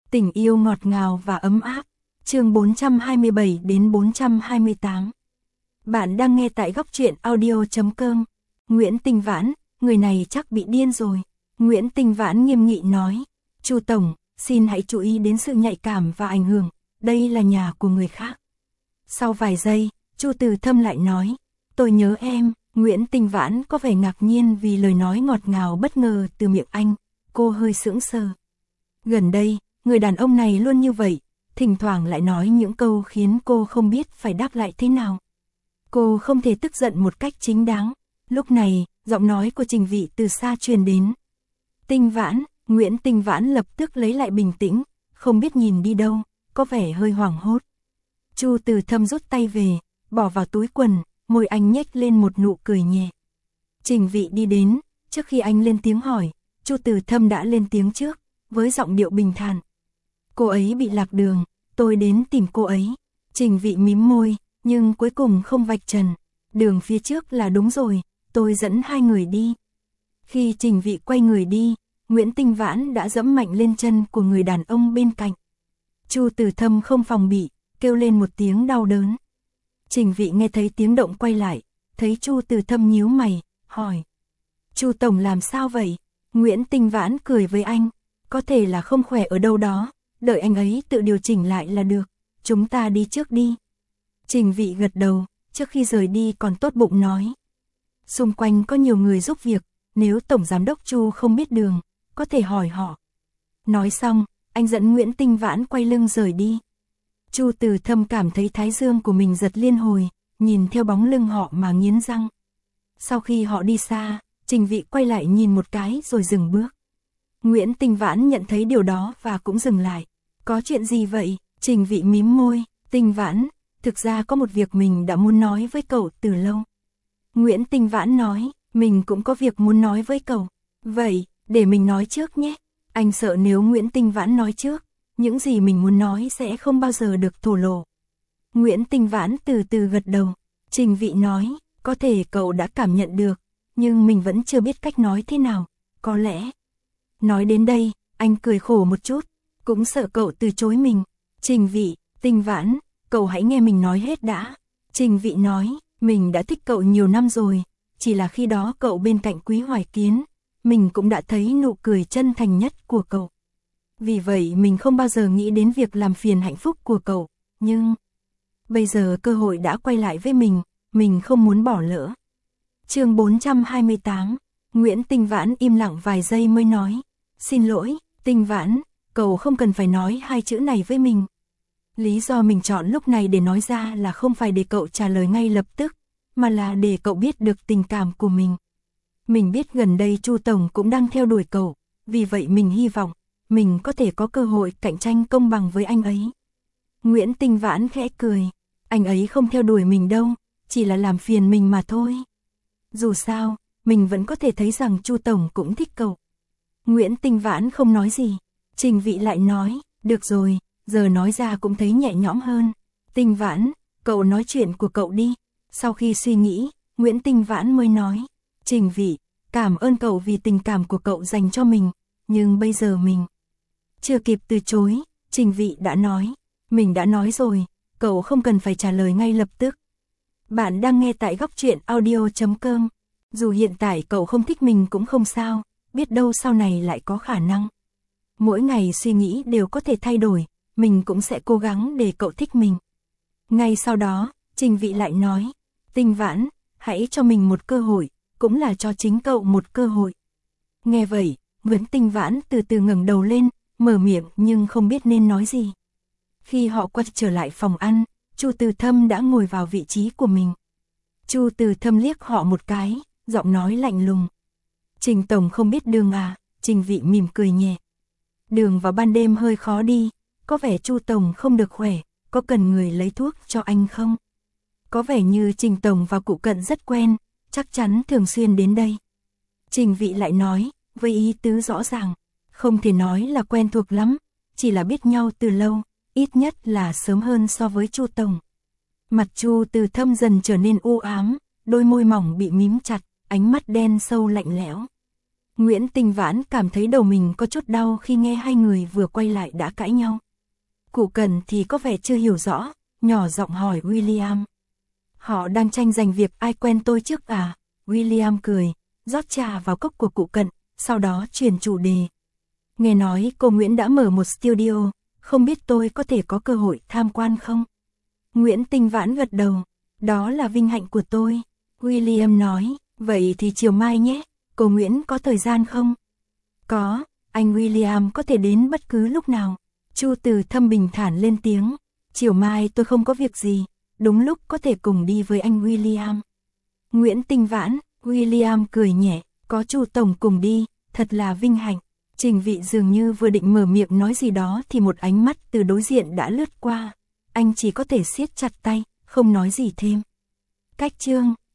Tình yêu ngọt ngào và ấm áp. Chương 427 đến 428. Bạn đang nghe tại góc truyện audio.com. Nguyễn Tinh Vãn, người này chắc bị điên rồi. Nguyễn Tinh Vãn nghiêm nghị nói. Chu tổng, xin hãy chú ý đến sự nhạy cảm và ảnh hưởng. Đây là nhà của người khác. Sau vài giây, Chu Từ Thâm lại nói. Tôi nhớ em. Nguyễn Tinh Vãn có vẻ ngạc nhiên vì lời nói ngọt ngào bất ngờ từ miệng anh. Cô hơi sững sờ. Gần đây, người đàn ông này luôn như vậy, thỉnh thoảng lại nói những câu khiến cô không biết phải đáp lại thế nào. Cô không thể tức giận một cách chính đáng. Lúc này, giọng nói của Trình Vị từ xa truyền đến. Tinh Vãn, Nguyễn Tinh Vãn lập tức lấy lại bình tĩnh, không biết nhìn đi đâu, có vẻ hơi hoảng hốt. Chu Từ Thâm rút tay về, bỏ vào túi quần, môi anh nhếch lên một nụ cười nhẹ. Trình Vị đi đến, trước khi anh lên tiếng hỏi, Chu Từ Thâm đã lên tiếng trước, với giọng điệu bình thản. Cô ấy bị lạc đường, tôi đến tìm cô ấy. Trình Vị mím môi, nhưng cuối cùng không vạch trần. Đường phía trước là đúng rồi, tôi dẫn hai người đi. Khi Trình Vị quay người đi, Nguyễn Tinh Vãn đã giẫm mạnh lên chân của người đàn ông bên cạnh. Chu Từ Thâm không phòng bị, kêu lên một tiếng đau đớn. Trình Vị nghe thấy tiếng động quay lại, thấy Chu Từ Thâm nhíu mày, hỏi. Chu tổng làm sao vậy? Nguyễn Tinh Vãn cười với anh. Có thể là không khỏe ở đâu đó, đợi anh ấy tự điều chỉnh lại là được. Chúng ta đi trước đi. Trình Vị gật đầu, trước khi rời đi còn tốt bụng nói. Xung quanh có nhiều người giúp việc, nếu Tổng Giám đốc Chu không biết đường, có thể hỏi họ. Nói xong, anh dẫn Nguyễn Tinh Vãn quay lưng rời đi. Chu Từ Thâm cảm thấy thái dương của mình giật liên hồi, nhìn theo bóng lưng họ mà nghiến răng. Sau khi họ đi xa, Trình Vị quay lại nhìn một cái rồi dừng bước. Nguyễn Tinh Vãn nhận thấy điều đó và cũng dừng lại. Có chuyện gì vậy? Trình Vị mím môi. Tinh Vãn, thực ra có một việc mình đã muốn nói với cậu từ lâu. Nguyễn Tinh Vãn nói, mình cũng có việc muốn nói với cậu. Vậy, để mình nói trước nhé. Anh sợ nếu Nguyễn Tinh Vãn nói trước, những gì mình muốn nói sẽ không bao giờ được thổ lộ. Nguyễn Tinh Vãn từ từ gật đầu. Trình Vị nói, có thể cậu đã cảm nhận được, nhưng mình vẫn chưa biết cách nói thế nào. Có lẽ... Nói đến đây, anh cười khổ một chút, cũng sợ cậu từ chối mình. Trình Vị, Tinh Vãn, cậu hãy nghe mình nói hết đã. Trình Vị nói, mình đã thích cậu nhiều năm rồi, chỉ là khi đó cậu bên cạnh Quý Hoài Kiến, mình cũng đã thấy nụ cười chân thành nhất của cậu. Vì vậy mình không bao giờ nghĩ đến việc làm phiền hạnh phúc của cậu, nhưng... Bây giờ cơ hội đã quay lại với mình không muốn bỏ lỡ. Chương 428, Nguyễn Tinh Vãn im lặng vài giây mới nói. Xin lỗi, Tinh Vãn, cậu không cần phải nói hai chữ này với mình. Lý do mình chọn lúc này để nói ra là không phải để cậu trả lời ngay lập tức, mà là để cậu biết được tình cảm của mình. Mình biết gần đây Chu Tổng cũng đang theo đuổi cậu, vì vậy mình hy vọng, mình có thể có cơ hội cạnh tranh công bằng với anh ấy. Nguyễn Tinh Vãn khẽ cười, anh ấy không theo đuổi mình đâu, chỉ là làm phiền mình mà thôi. Dù sao, mình vẫn có thể thấy rằng Chu Tổng cũng thích cậu. Nguyễn Tinh Vãn không nói gì. Trình Vị lại nói, được rồi, giờ nói ra cũng thấy nhẹ nhõm hơn. Tinh Vãn, cậu nói chuyện của cậu đi. Sau khi suy nghĩ, Nguyễn Tinh Vãn mới nói, Trình Vị, cảm ơn cậu vì tình cảm của cậu dành cho mình, nhưng bây giờ mình... Chưa kịp từ chối, Trình Vị đã nói, mình đã nói rồi, cậu không cần phải trả lời ngay lập tức. Bạn đang nghe tại góc truyện audio.com. Dù hiện tại cậu không thích mình cũng không sao, biết đâu sau này lại có khả năng. Mỗi ngày suy nghĩ đều có thể thay đổi, mình cũng sẽ cố gắng để cậu thích mình. Ngay sau đó, Trình Vị lại nói, Tinh Vãn, hãy cho mình một cơ hội, cũng là cho chính cậu một cơ hội. Nghe vậy, Nguyễn Tinh Vãn từ từ ngẩng đầu lên, mở miệng nhưng không biết nên nói gì. Khi họ quay trở lại phòng ăn, Chu Từ Thâm đã ngồi vào vị trí của mình. Chu Từ Thâm liếc họ một cái, giọng nói lạnh lùng. Trình Tổng không biết đường à? Trình Vị mỉm cười nhẹ. Đường vào ban đêm hơi khó đi, có vẻ Chu Tổng không được khỏe, có cần người lấy thuốc cho anh không? Có vẻ như Trình Tổng và cụ Cận rất quen, chắc chắn thường xuyên đến đây. Trình Vị lại nói, với ý tứ rõ ràng, không thể nói là quen thuộc lắm, chỉ là biết nhau từ lâu, ít nhất là sớm hơn so với Chu Tổng. Mặt Chu Từ Thâm dần trở nên u ám, đôi môi mỏng bị mím chặt, ánh mắt đen sâu lạnh lẽo. Nguyễn Tinh Vãn cảm thấy đầu mình có chút đau khi nghe hai người vừa quay lại đã cãi nhau. Cụ Cẩn thì có vẻ chưa hiểu rõ, nhỏ giọng hỏi William. Họ đang tranh giành việc ai quen tôi trước à? William cười, rót trà vào cốc của cụ Cẩn, sau đó chuyển chủ đề. Nghe nói cô Nguyễn đã mở một studio, không biết tôi có thể có cơ hội tham quan không? Nguyễn Tinh Vãn gật đầu, đó là vinh hạnh của tôi. William nói, vậy thì chiều mai nhé, cô Nguyễn có thời gian không? Có, anh William có thể đến bất cứ lúc nào. Chu Từ Thâm bình thản lên tiếng, chiều mai tôi không có việc gì, đúng lúc có thể cùng đi với anh William. Nguyễn Tinh Vãn, William cười nhẹ, có Chu Tổng cùng đi, thật là vinh hạnh. Trình Vị dường như vừa định mở miệng nói gì đó thì một ánh mắt từ đối diện đã lướt qua. Anh chỉ có thể siết chặt tay, không nói gì thêm. Cách chương